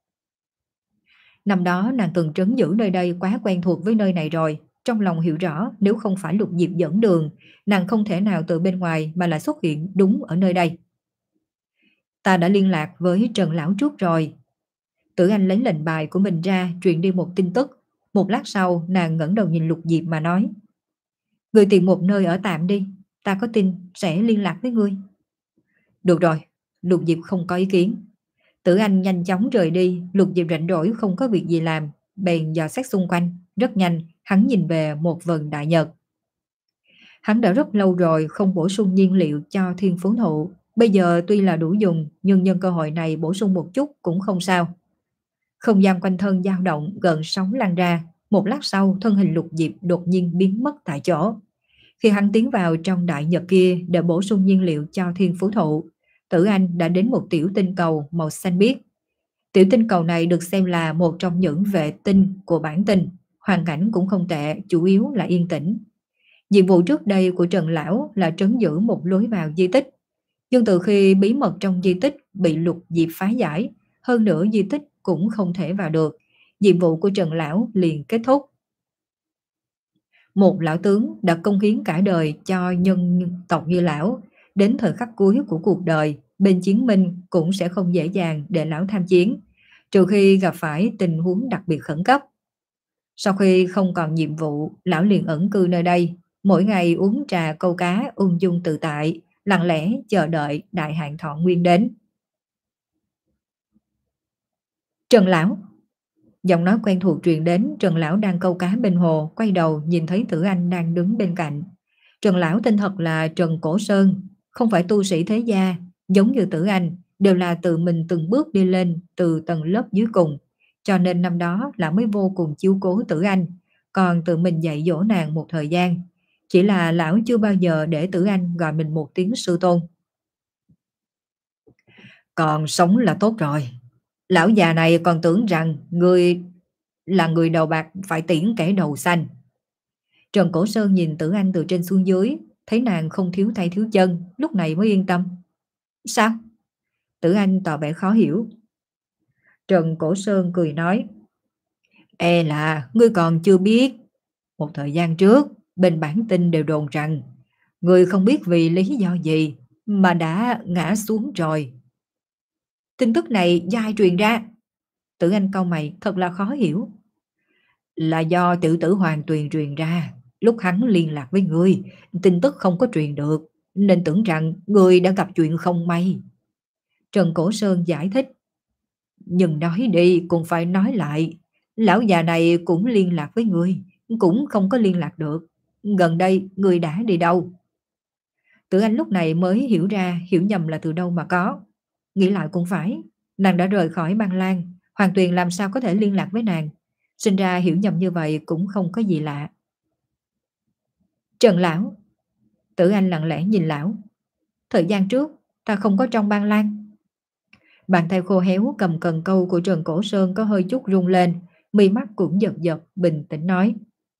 Năm đó nàng từng trấn giữ nơi đây quá quen thuộc với nơi này rồi. Trong lòng hiểu rõ nếu không phải Lục Diệp dẫn đường, nàng không thể nào từ bên ngoài mà lại xuất hiện đúng ở nơi đây. Ta đã liên lạc với Trần Lão trước rồi. Tử Anh lấy lệnh bài của mình ra truyền đi một tin tức. Một lát sau nàng ngẩng đầu nhìn Lục Diệp mà nói. Người tìm một nơi ở tạm đi, ta có tin sẽ liên lạc với ngươi. Được rồi, Lục Diệp không có ý kiến. Tử Anh nhanh chóng rời đi. Lục Diệp rảnh rỗi không có việc gì làm, bèn dò xét xung quanh. Rất nhanh hắn nhìn về một vần đại nhật. Hắn đã rất lâu rồi không bổ sung nhiên liệu cho thiên phú thụ. Bây giờ tuy là đủ dùng, nhưng nhân cơ hội này bổ sung một chút cũng không sao. Không gian quanh thân dao động, gợn sóng lan ra. Một lát sau thân hình Lục Diệp đột nhiên biến mất tại chỗ. Khi hắn tiến vào trong đại nhật kia để bổ sung nhiên liệu cho thiên phú thụ, Tử Anh đã đến một tiểu tinh cầu màu xanh biếc. Tiểu tinh cầu này được xem là một trong những vệ tinh của bản tinh. Hoàn cảnh cũng không tệ, chủ yếu là yên tĩnh. Nhiệm vụ trước đây của Trần Lão là trấn giữ một lối vào di tích. Nhưng từ khi bí mật trong di tích bị Lục Diệp phá giải, hơn nữa di tích cũng không thể vào được, nhiệm vụ của Trần Lão liền kết thúc. Một lão tướng đã công hiến cả đời cho nhân tộc như lão, đến thời khắc cuối của cuộc đời, bên chiến minh cũng sẽ không dễ dàng để lão tham chiến, trừ khi gặp phải tình huống đặc biệt khẩn cấp. Sau khi không còn nhiệm vụ, lão liền ẩn cư nơi đây, mỗi ngày uống trà câu cá ung dung tự tại, lặng lẽ chờ đợi đại hạn thọ nguyên đến. Trần Lão. Giọng nói quen thuộc truyền đến. Trần Lão đang câu cá bên hồ, quay đầu nhìn thấy Tử Anh đang đứng bên cạnh. Trần Lão tên thật là Trần Cổ Sơn, không phải tu sĩ thế gia, giống như Tử Anh, đều là tự mình từng bước đi lên từ tầng lớp dưới cùng, cho nên năm đó Lão mới vô cùng chiếu cố Tử Anh, còn tự mình dạy dỗ nàng một thời gian. Chỉ là Lão chưa bao giờ để Tử Anh gọi mình một tiếng sư tôn. Còn sống là tốt rồi. Lão già này còn tưởng rằng người là người đầu bạc phải tiễn kẻ đầu xanh. Trần Cổ Sơn nhìn Tử Anh từ trên xuống dưới, thấy nàng không thiếu tay thiếu chân, lúc này mới yên tâm. Sao? Tử Anh tỏ vẻ khó hiểu. Trần Cổ Sơn cười nói, e là ngươi còn chưa biết. Một thời gian trước, bên bản tin đều đồn rằng ngươi không biết vì lý do gì mà đã ngã xuống rồi. Tin tức này do ai truyền ra? Tử Anh cau mày, thật là khó hiểu. Là do Tự Tử Hoàng Tuyền truyền ra. Lúc hắn liên lạc với ngươi, tin tức không có truyền được, nên tưởng rằng ngươi đã gặp chuyện không may. Trần Cổ Sơn giải thích. Nhưng nói đi cũng phải nói lại. Lão già này cũng liên lạc với ngươi, cũng không có liên lạc được. Gần đây ngươi đã đi đâu? Tử Anh lúc này mới hiểu ra hiểu nhầm là từ đâu mà có. Nghĩ lại cũng phải, nàng đã rời khỏi Băng Lan, Hoàng Tuyền làm sao có thể liên lạc với nàng. Sinh ra hiểu nhầm như vậy cũng không có gì lạ. Trần Lão. Tử Anh lặng lẽ nhìn lão. Thời gian trước ta không có trong Băng Lan. Bàn tay khô héo cầm cần câu của Trần Cổ Sơn có hơi chút rung lên, mi mắt cũng giật giật, bình tĩnh nói.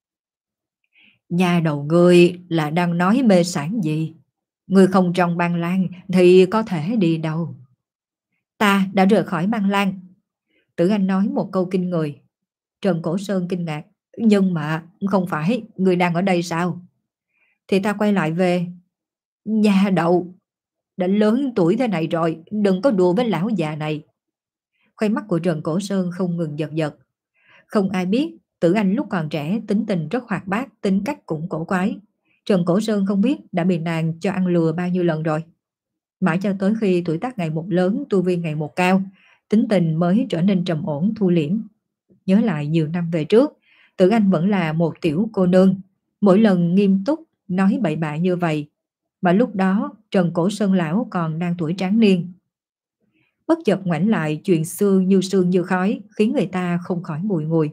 Nhà đầu ngươi là đang nói mê sảng gì? Ngươi không trong Băng Lan thì có thể đi đâu? Ta đã rời khỏi Băng Lan. Tử Anh nói một câu kinh người. Trần Cổ Sơn kinh ngạc. Nhưng mà không phải ngươi đang ở đây sao? Thì ta quay lại về. Nhà đậu. đã lớn tuổi thế này rồi, đừng có đùa với lão già này. Khoai mắt của Trần Cổ Sơn không ngừng giật giật. Không ai biết, Tử Anh lúc còn trẻ tính tình rất hoạt bát, tính cách cũng cổ quái. Trần Cổ Sơn không biết đã bị nàng cho ăn lừa bao nhiêu lần rồi. Mãi cho tới khi tuổi tác ngày một lớn, tu vi ngày một cao, tính tình mới trở nên trầm ổn thu liễm. Nhớ lại nhiều năm về trước, Tử Anh vẫn là một tiểu cô nương, mỗi lần nghiêm túc nói bậy bạ như vậy, mà lúc đó Trần Cổ Sơn lão còn đang tuổi tráng niên. Bất chợt ngoảnh lại, chuyện xưa như sương như khói, khiến người ta không khỏi bùi ngùi.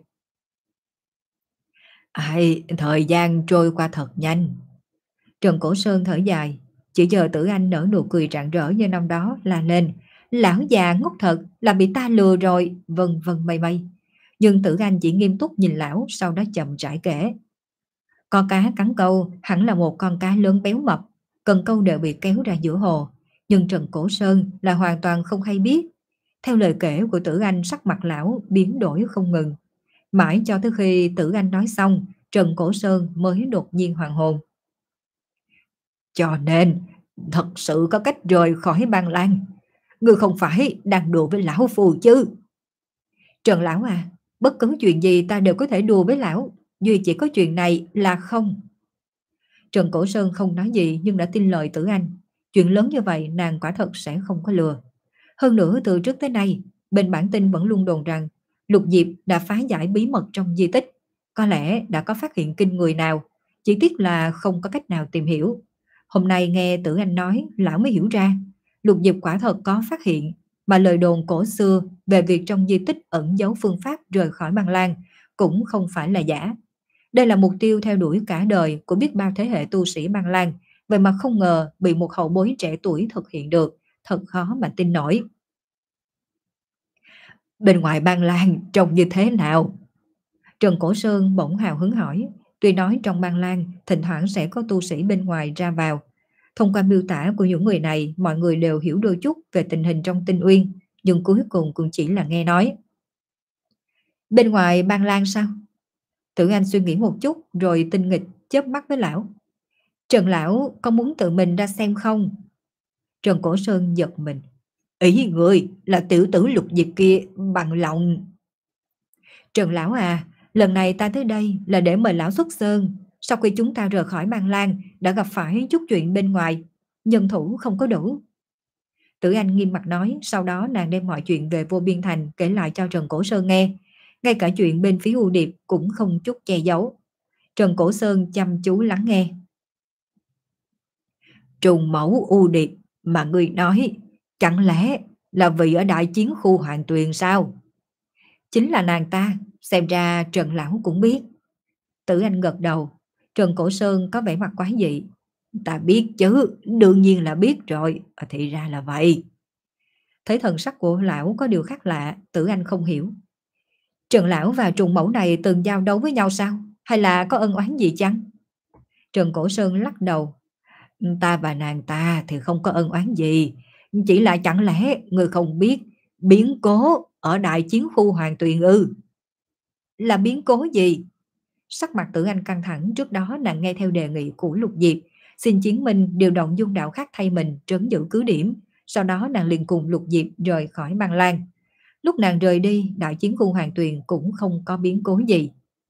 Ai, thời gian trôi qua thật nhanh. Trần Cổ Sơn thở dài, chỉ chờ Tử Anh nở nụ cười rạng rỡ như năm đó là lên. Lão già ngốc thật, là bị ta lừa rồi, vân vân mây mây. Nhưng Tử Anh chỉ nghiêm túc nhìn lão, sau đó chậm rãi kể. Con cá cắn câu hẳn là một con cá lớn béo mập, cần câu đều bị kéo ra giữa hồ. Nhưng Trần Cổ Sơn là hoàn toàn không hay biết. Theo lời kể của Tử Anh, sắc mặt lão biến đổi không ngừng. Mãi cho tới khi Tử Anh nói xong, Trần Cổ Sơn mới đột nhiên hoàn hồn. Cho nên, thật sự có cách rời khỏi Băng Lan. Ngươi không phải đang đùa với lão phù chứ? Trần lão à, bất cứ chuyện gì ta đều có thể đùa với lão, duy chỉ có chuyện này là không. Trần Cổ Sơn không nói gì nhưng đã tin lời Tử Anh. Chuyện lớn như vậy nàng quả thật sẽ không có lừa. Hơn nữa từ trước tới nay, bên bản tin vẫn luôn đồn rằng Lục Diệp đã phá giải bí mật trong di tích. Có lẽ đã có phát hiện kinh người nào, chỉ tiếc là không có cách nào tìm hiểu. Hôm nay nghe Tử Anh nói, lão mới hiểu ra. Lục Diệp quả thật có phát hiện, mà lời đồn cổ xưa về việc trong di tích ẩn giấu phương pháp rời khỏi Băng Lan cũng không phải là giả. Đây là mục tiêu theo đuổi cả đời của biết bao thế hệ tu sĩ Băng Lan, vậy mà không ngờ bị một hậu bối trẻ tuổi thực hiện được, thật khó mà tin nổi. Bên ngoài Băng Lan trông như thế nào? Trần Cổ Sơn bỗng hào hứng hỏi. Tuy nói trong Băng Lan thỉnh thoảng sẽ có tu sĩ bên ngoài ra vào. Thông qua miêu tả của những người này, mọi người đều hiểu đôi chút về tình hình trong Tinh Uyên, nhưng cuối cùng cũng chỉ là nghe nói. Bên ngoài Băng Lan sao? Tử Anh suy nghĩ một chút rồi tinh nghịch chớp mắt với lão. Trần lão có muốn tự mình ra xem không? Trần Cổ Sơn giật mình. Ý người là tiểu tử Lục Diệp kia bằng lòng. Trần lão à, lần này ta tới đây là để mời lão xuất sơn. Sau khi chúng ta rời khỏi Băng Lan đã gặp phải chút chuyện bên ngoài, nhân thủ không có đủ. Tử Anh nghiêm mặt nói, sau đó nàng đem mọi chuyện về Vô Biên Thành kể lại cho Trần Cổ Sơn nghe. Ngay cả chuyện bên phía U Điệp cũng không chút che giấu. Trần Cổ Sơn chăm chú lắng nghe. Trùng mẫu U Điệp mà người nói, chẳng lẽ là vì ở đại chiến khu Hoàng Tuyền sao? Chính là nàng ta, xem ra Trần lão cũng biết. Tử Anh gật đầu. Trần Cổ Sơn có vẻ mặt quái dị. Ta biết chứ, đương nhiên là biết rồi. À, thì ra là vậy. Thấy thần sắc của lão có điều khác lạ, Tử Anh không hiểu. Trần lão và trùng mẫu này từng giao đấu với nhau sao? Hay là có ân oán gì chăng? Trần Cổ Sơn lắc đầu. Ta và nàng ta thì không có ân oán gì. Chỉ là chẳng lẽ người không biết biến cố ở đại chiến khu Hoàng Tuyền ư? Là biến cố gì? Sắc mặt Tử Anh căng thẳng, trước đó nàng nghe theo đề nghị của Lục Diệp, xin Chiến Minh điều động dung đạo khác thay mình trấn giữ cứ điểm. Sau đó nàng liền cùng Lục Diệp rời khỏi Băng Lan. Lúc nàng rời đi, đại chiến khu Hoàng Tuyền cũng không có biến cố gì.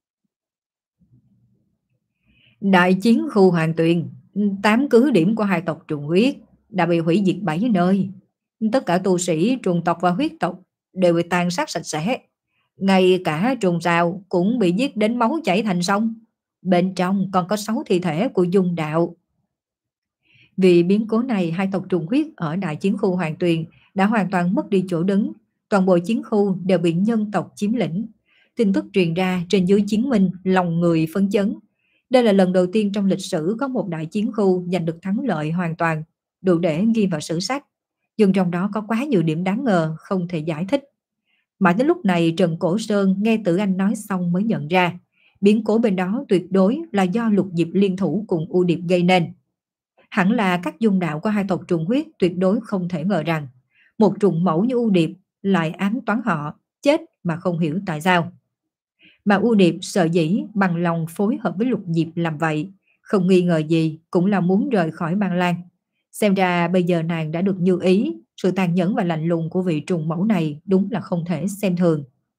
Đại chiến khu Hoàng Tuyền, tám cứ điểm của hai tộc trùng huyết đã bị hủy diệt bảy nơi. Tất cả tu sĩ trùng tộc và huyết tộc đều bị tàn sát sạch sẽ. Ngay cả trùng rào cũng bị giết đến máu chảy thành sông. Bên trong còn có sáu thi thể của dung đạo. Vì biến cố này, hai tộc trùng huyết ở đại chiến khu Hoàng Tuyền đã hoàn toàn mất đi chỗ đứng. Toàn bộ chiến khu đều bị nhân tộc chiếm lĩnh. Tin tức truyền ra trên dưới Chiến Minh, lòng người phấn chấn. Đây là lần đầu tiên trong lịch sử có một đại chiến khu giành được thắng lợi hoàn toàn, đủ để ghi vào sử sách. Nhưng trong đó có quá nhiều điểm đáng ngờ không thể giải thích. Mãi đến lúc này Trần Cổ Sơn nghe Tử Anh nói xong mới nhận ra, biến cố bên đó tuyệt đối là do Lục Diệp liên thủ cùng U Điệp gây nên. Hẳn là các dung đạo của hai tộc trùng huyết tuyệt đối không thể ngờ rằng một trùng mẫu như U Điệp lại ám toán họ, chết mà không hiểu tại sao. Mà U Điệp sợ dĩ bằng lòng phối hợp với Lục Diệp làm vậy, không nghi ngờ gì cũng là muốn rời khỏi Băng Lan. Xem ra bây giờ nàng đã được như ý, sự tàn nhẫn và lạnh lùng của vị trùng mẫu này đúng là không thể xem thường.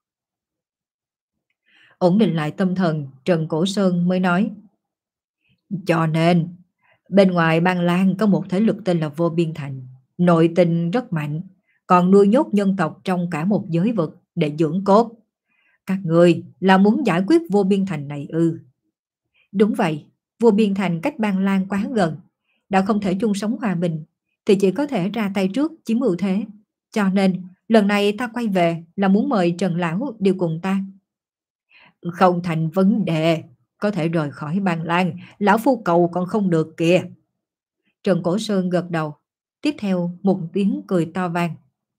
Ổn định lại tâm thần, Trần Cổ Sơn mới nói. Cho nên, bên ngoài Ban Lan có một thế lực tên là Vô Biên Thành, nội tình rất mạnh, còn nuôi nhốt nhân tộc trong cả một giới vực để dưỡng cốt. Các người là muốn giải quyết Vô Biên Thành này ư? Đúng vậy, Vô Biên Thành cách Ban Lan quá gần, đã không thể chung sống hòa bình, thì chỉ có thể ra tay trước chiếm ưu thế. Cho nên, lần này ta quay về là muốn mời Trần Lão đi cùng ta. Không thành vấn đề, có thể rời khỏi Ban Lan, lão phu cầu còn không được kìa. Trần Cổ Sơn gật đầu, tiếp theo một tiếng cười to vang.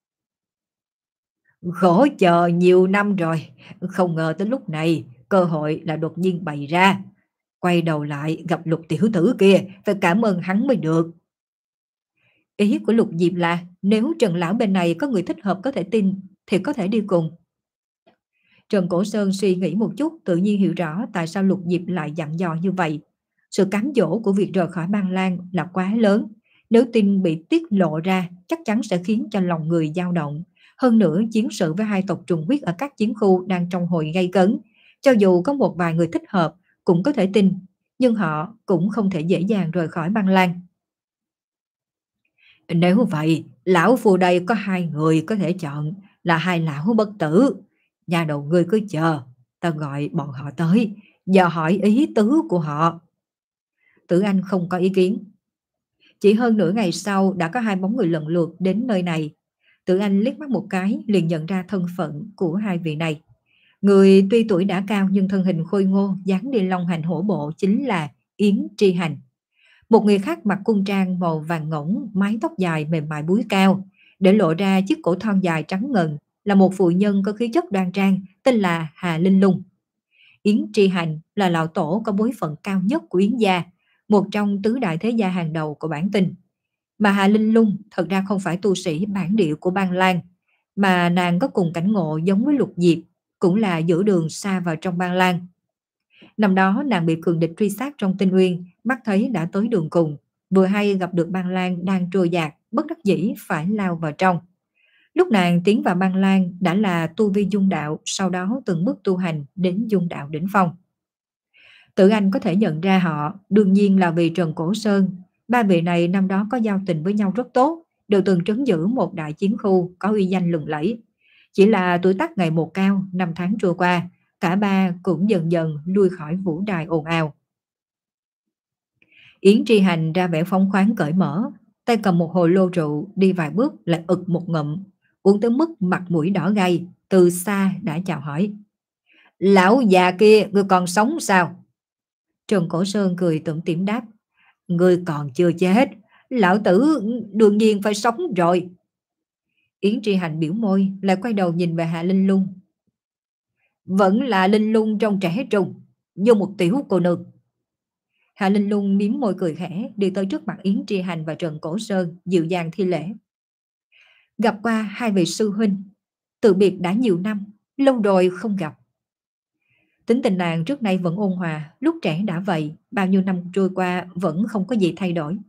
Khổ chờ nhiều năm rồi, không ngờ tới lúc này, cơ hội là đột nhiên bày ra. Quay đầu lại gặp Lục tiểu tử kia, phải cảm ơn hắn mới được. Ý của Lục Diệp là nếu Trần Lão bên này có người thích hợp có thể tin, thì có thể đi cùng. Trần Cổ Sơn suy nghĩ một chút, tự nhiên hiểu rõ tại sao Lục Diệp lại dặn dò như vậy. Sự cám dỗ của việc rời khỏi Ban Lan là quá lớn. Nếu tin bị tiết lộ ra, chắc chắn sẽ khiến cho lòng người dao động. Hơn nữa, chiến sự với hai tộc trùng huyết ở các chiến khu đang trong hồi gay cấn. Cho dù có một vài người thích hợp, cũng có thể tin, nhưng họ cũng không thể dễ dàng rời khỏi Ban Lan. Nếu vậy, lão phu đây có hai người có thể chọn, là hai lão bất tử. Nhà đầu ngươi cứ chờ, ta gọi bọn họ tới, giờ hỏi ý tứ của họ. Tử Anh không có ý kiến. Chỉ hơn nửa ngày sau đã có hai bóng người lần lượt đến nơi này. Tử Anh liếc mắt một cái liền nhận ra thân phận của hai vị này. Người tuy tuổi đã cao nhưng thân hình khôi ngô, dáng đi long hành hổ bộ chính là Yến Tri Hành. Một người khác mặc cung trang màu vàng ngỗng, mái tóc dài mềm mại búi cao, để lộ ra chiếc cổ thon dài trắng ngần, là một phụ nhân có khí chất đoan trang, tên là Hà Linh Lung. Yến Tri Hành là lão tổ có bối phận cao nhất của Yến gia, một trong tứ đại thế gia hàng đầu của bản tình. Mà Hà Linh Lung thật ra không phải tu sĩ bản địa của Ban Lan, mà nàng có cùng cảnh ngộ giống với Lục Diệp, cũng là giữa đường xa vào trong Ban Lan. Năm đó nàng bị cường địch truy sát trong Tinh Uyên, mắt thấy đã tới đường cùng, vừa hay gặp được Ban Lan đang trôi dạt, bất đắc dĩ phải lao vào trong. Lúc nàng tiến vào Ban Lan đã là tu vi dung đạo, sau đó từng bước tu hành đến dung đạo đỉnh phong. Tử Anh có thể nhận ra họ, đương nhiên là vì Trần Cổ Sơn. Ba vị này năm đó có giao tình với nhau rất tốt, đều từng trấn giữ một đại chiến khu có uy danh lừng lẫy. Chỉ là tuổi tác ngày một cao, năm tháng trôi qua, cả ba cũng dần dần lui khỏi vũ đài ồn ào. Yến Tri Hành ra vẻ phóng khoáng cởi mở, tay cầm một hồ lô rượu, đi vài bước lại ực một ngụm, uống tới mức mặt mũi đỏ gay, từ xa đã chào hỏi. Lão già kia, ngươi còn sống sao? Trần Cổ Sơn cười tủm tỉm đáp. Ngươi còn chưa chết, lão tử đương nhiên phải sống rồi. Yến Tri Hành biểu môi, lại quay đầu nhìn về Hạ Linh Lung. Vẫn là Linh Lung trong trẻ trung, như một tiểu cô nương. Hạ Linh Lung miếm môi cười khẽ, đi tới trước mặt Yến Tri Hành và Trần Cổ Sơn, dịu dàng thi lễ. Gặp qua hai vị sư huynh, từ biệt đã nhiều năm, lâu rồi không gặp. Tính tình nàng trước nay vẫn ôn hòa, lúc trẻ đã vậy, bao nhiêu năm trôi qua vẫn không có gì thay đổi.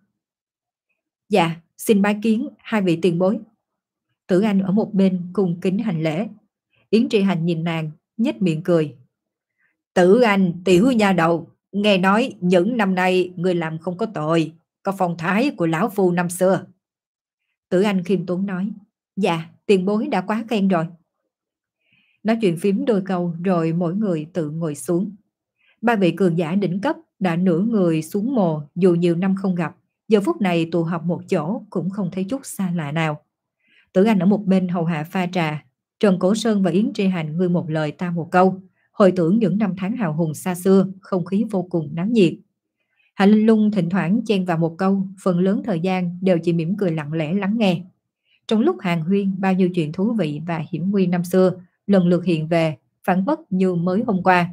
Dạ, xin bái kiến hai vị tiền bối. Tử Anh ở một bên cùng kính hành lễ. Yến Tri Hành nhìn nàng, nhếch miệng cười. Tử Anh, tiểu nha đầu, nghe nói những năm nay người làm không có tội, có phong thái của lão phu năm xưa. Tử Anh khiêm tốn nói. Dạ, tiền bối đã quá khen rồi. Nói chuyện phím đôi câu rồi mỗi người tự ngồi xuống. Ba vị cường giả đỉnh cấp đã nửa người xuống mồ, dù nhiều năm không gặp, giờ phút này tụ họp một chỗ cũng không thấy chút xa lạ nào. Tử Anh ở một bên hầu hạ pha trà, Trần Cổ Sơn và Yến Tri Hành ngươi một lời ta một câu, hồi tưởng những năm tháng hào hùng xa xưa, không khí vô cùng náo nhiệt. Hạ Linh Lung thỉnh thoảng chen vào một câu, phần lớn thời gian đều chỉ mỉm cười lặng lẽ lắng nghe. Trong lúc hàn huyên, bao nhiêu chuyện thú vị và hiểm nguy năm xưa lần lượt hiện về, phản phất như mới hôm qua.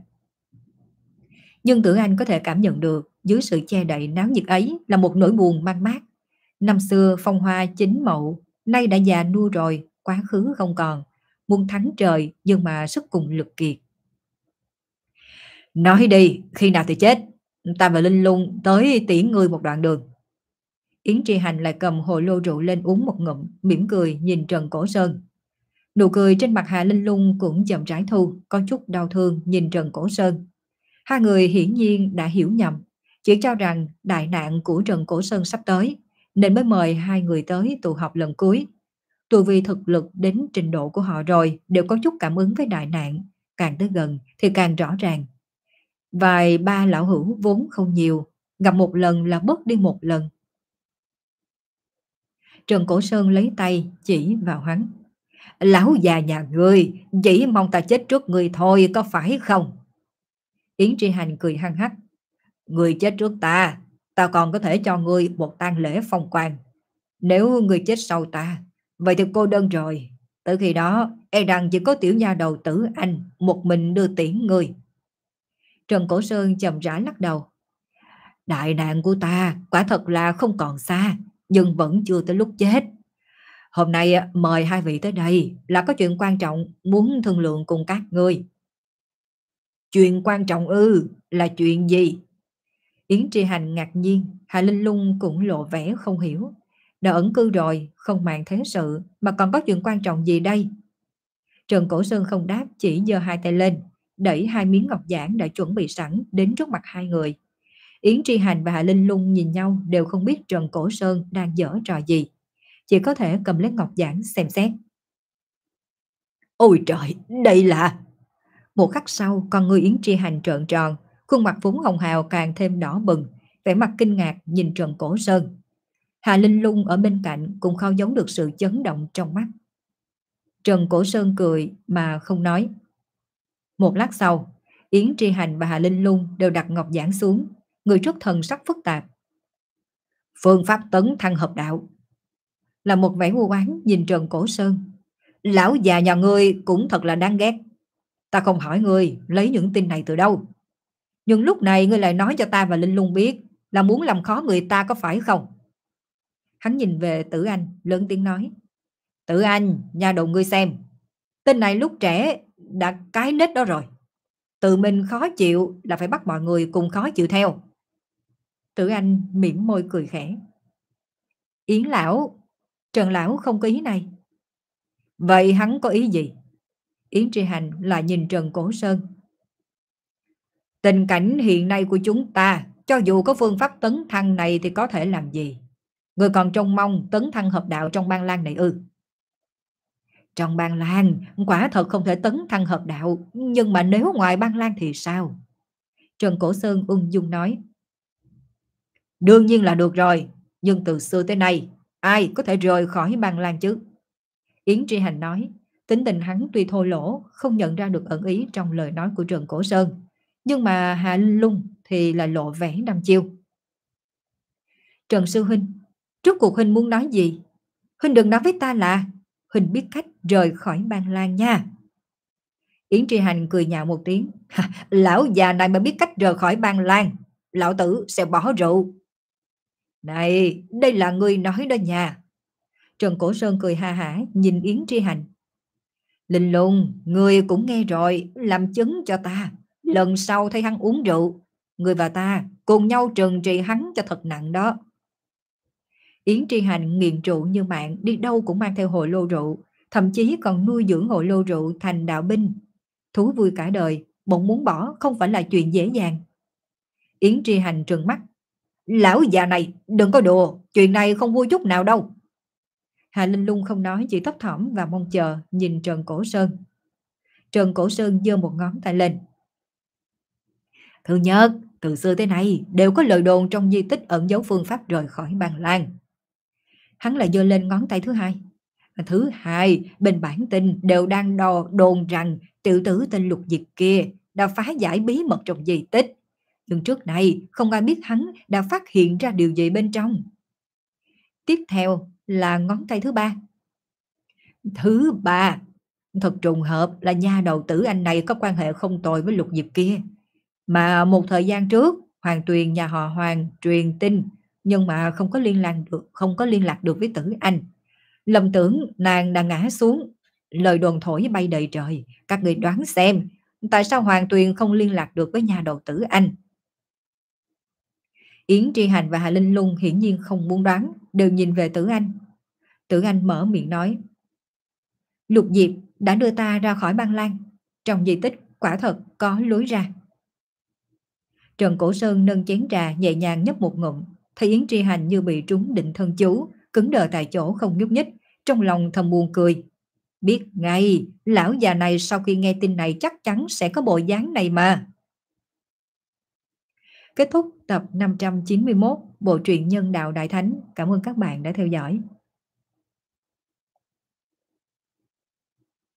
Nhưng Tử Anh có thể cảm nhận được dưới sự che đậy náo nhiệt ấy là một nỗi buồn man mác. Năm xưa phong hoa chính mậu, nay đã già nua rồi, quá khứ không còn, muốn thắng trời nhưng mà sức cùng lực kiệt. Nói đi, khi nào thì chết, ta và Linh Lung tới tiễn ngươi một đoạn đường. Yến Tri Hành lại cầm hồ lô rượu lên uống một ngụm, mỉm cười nhìn Trần Cổ Sơn. Nụ cười trên mặt Hạ Linh Lung cũng chậm rãi thu, có chút đau thương nhìn Trần Cổ Sơn. Hai người hiển nhiên đã hiểu nhầm, chỉ cho rằng đại nạn của Trần Cổ Sơn sắp tới, nên mới mời hai người tới tụ họp lần cuối. Tôi vì thực lực đến trình độ của họ rồi đều có chút cảm ứng với đại nạn, càng tới gần thì càng rõ ràng. Vài ba lão hữu vốn không nhiều, gặp một lần là mất đi một lần. Trần Cổ Sơn lấy tay chỉ vào hắn. Lão già nhà ngươi chỉ mong ta chết trước ngươi thôi có phải không? Yến Tri Hành cười hăng hắc. Ngươi chết trước ta, ta còn có thể cho ngươi một tang lễ phong quang. Nếu ngươi chết sau ta, vậy thì cô đơn rồi. Tới khi đó, e rằng chỉ có tiểu nha đầu Tử Anh một mình đưa tiễn ngươi. Trần Cổ Sơn chậm rãi lắc đầu. Đại nạn của ta quả thật là không còn xa, nhưng vẫn chưa tới lúc chết. Hôm nay mời hai vị tới đây là có chuyện quan trọng muốn thương lượng cùng các ngươi. Chuyện quan trọng ư, là chuyện gì? Yến Tri Hành ngạc nhiên, Hạ Linh Lung cũng lộ vẻ không hiểu. Đã ẩn cư rồi, không màng thế sự, mà còn có chuyện quan trọng gì đây? Trần Cổ Sơn không đáp, chỉ giơ hai tay lên, đẩy hai miếng ngọc giản đã chuẩn bị sẵn đến trước mặt hai người. Yến Tri Hành và Hạ Linh Lung nhìn nhau đều không biết Trần Cổ Sơn đang giở trò gì, chỉ có thể cầm lấy ngọc giản xem xét. Ôi trời, đây là... Một khắc sau, con người Yến Tri Hành trợn tròn, khuôn mặt vốn hồng hào càng thêm đỏ bừng, vẻ mặt kinh ngạc nhìn Trần Cổ Sơn. Hạ Linh Lung ở bên cạnh cũng không giấu được sự chấn động trong mắt. Trần Cổ Sơn cười mà không nói. Một lát sau, Yến Tri Hành và Hạ Linh Lung đều đặt ngọc giản xuống, người trước thần sắc phức tạp. Phương pháp tấn thăng hợp đạo. Là một vẻ u oán nhìn Trần Cổ Sơn. Lão già nhà ngươi cũng thật là đáng ghét. Ta không hỏi ngươi lấy những tin này từ đâu. Nhưng lúc này ngươi lại nói cho ta và Linh Lung biết là muốn làm khó người ta có phải không? Hắn nhìn về Tử Anh, lớn tiếng nói. Tử Anh, nhà đầu ngươi xem. Tên này lúc trẻ đã cái nết đó rồi. Tự mình khó chịu là phải bắt mọi người cùng khó chịu theo. Tử Anh mỉm môi cười khẽ. Yến lão, Trần lão không có ý này. Vậy hắn có ý gì? Yến Tri Hành lại nhìn Trần Cổ Sơn. Tình cảnh hiện nay của chúng ta, cho dù có phương pháp tấn thăng này thì có thể làm gì? Người còn trông mong tấn thăng hợp đạo trong Ban Lan này ư? Trong Ban Lan, quả thật không thể tấn thăng hợp đạo, nhưng mà nếu ngoài Ban Lan thì sao? Trần Cổ Sơn ung dung nói. Đương nhiên là được rồi, nhưng từ xưa tới nay, ai có thể rời khỏi Ban Lan chứ? Yến Tri Hành nói, tính tình hắn tuy thô lỗ, không nhận ra được ẩn ý trong lời nói của Trần Cổ Sơn. Nhưng mà Hạ Linh Lung thì là lộ vẻ đăm chiêu. Trần Sư Huynh, trước cuộc Huynh muốn nói gì? Huynh đừng nói với ta là Huynh biết cách rời khỏi Ban Lan nha. Yến Tri Hành cười nhạo một tiếng. Lão già này mà biết cách rời khỏi Ban Lan, lão tử sẽ bỏ rượu. Này, đây là người nói đó nha. Trần Cổ Sơn cười ha hả nhìn Yến Tri Hành. Linh Lung, người cũng nghe rồi, làm chứng cho ta. Lần sau thấy hắn uống rượu, người và ta cùng nhau trừng trị hắn cho thật nặng đó. Yến Tri Hành nghiện rượu như mạng, đi đâu cũng mang theo hồ lô rượu, thậm chí còn nuôi dưỡng hồ lô rượu thành đạo binh. Thú vui cả đời, bỗng muốn bỏ không phải là chuyện dễ dàng. Yến Tri Hành trừng mắt. Lão già này, đừng có đùa, chuyện này không vui chút nào đâu. Hạ Linh Lung không nói, chỉ thấp thỏm và mong chờ nhìn Trần Cổ Sơn. Trần Cổ Sơn giơ một ngón tay lên. Thứ nhất, từ xưa tới nay đều có lời đồn trong di tích ẩn giấu phương pháp rời khỏi Ban Lan. Hắn lại giơ lên ngón tay thứ hai. Thứ hai, bên bản tin đều đang đò đồn rằng tiểu tử tên Lục Diệp kia đã phá giải bí mật trong di tích. Nhưng trước này không ai biết hắn đã phát hiện ra điều gì bên trong. Tiếp theo là ngón tay thứ ba. Thứ ba, thật trùng hợp là nha đầu Tử Anh này có quan hệ không tồi với Lục Diệp kia. Mà một thời gian trước, Hoàng Tuyền nhà họ Hoàng truyền tin, nhưng mà không có liên lạc được, không có liên lạc được với Tử Anh. Lầm tưởng nàng đã ngã xuống, lời đồn thổi bay đầy trời. Các người đoán xem, tại sao Hoàng Tuyền không liên lạc được với nhà đầu Tử Anh? Yến Tri Hành và Hạ Linh Lung hiển nhiên không muốn đoán, đều nhìn về Tử Anh. Tử Anh mở miệng nói: Lục Diệp đã đưa ta ra khỏi băng lan, trong di tích quả thật có lối ra. Trần Cổ Sơn nâng chén trà nhẹ nhàng nhấp một ngụm, thấy Yến Tri Hành như bị trúng định thân chú, cứng đờ tại chỗ không nhúc nhích, trong lòng thầm buồn cười. Biết ngay, lão già này sau khi nghe tin này chắc chắn sẽ có bộ dáng này mà. Kết thúc tập năm trăm chín mươi mốt bộ truyện Nhân Đạo Đại Thánh. Cảm ơn các bạn đã theo dõi.